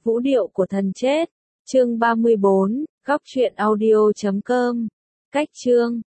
Vũ điệu của thần chết. Chương 34, góc truyện audio.com. Cách chương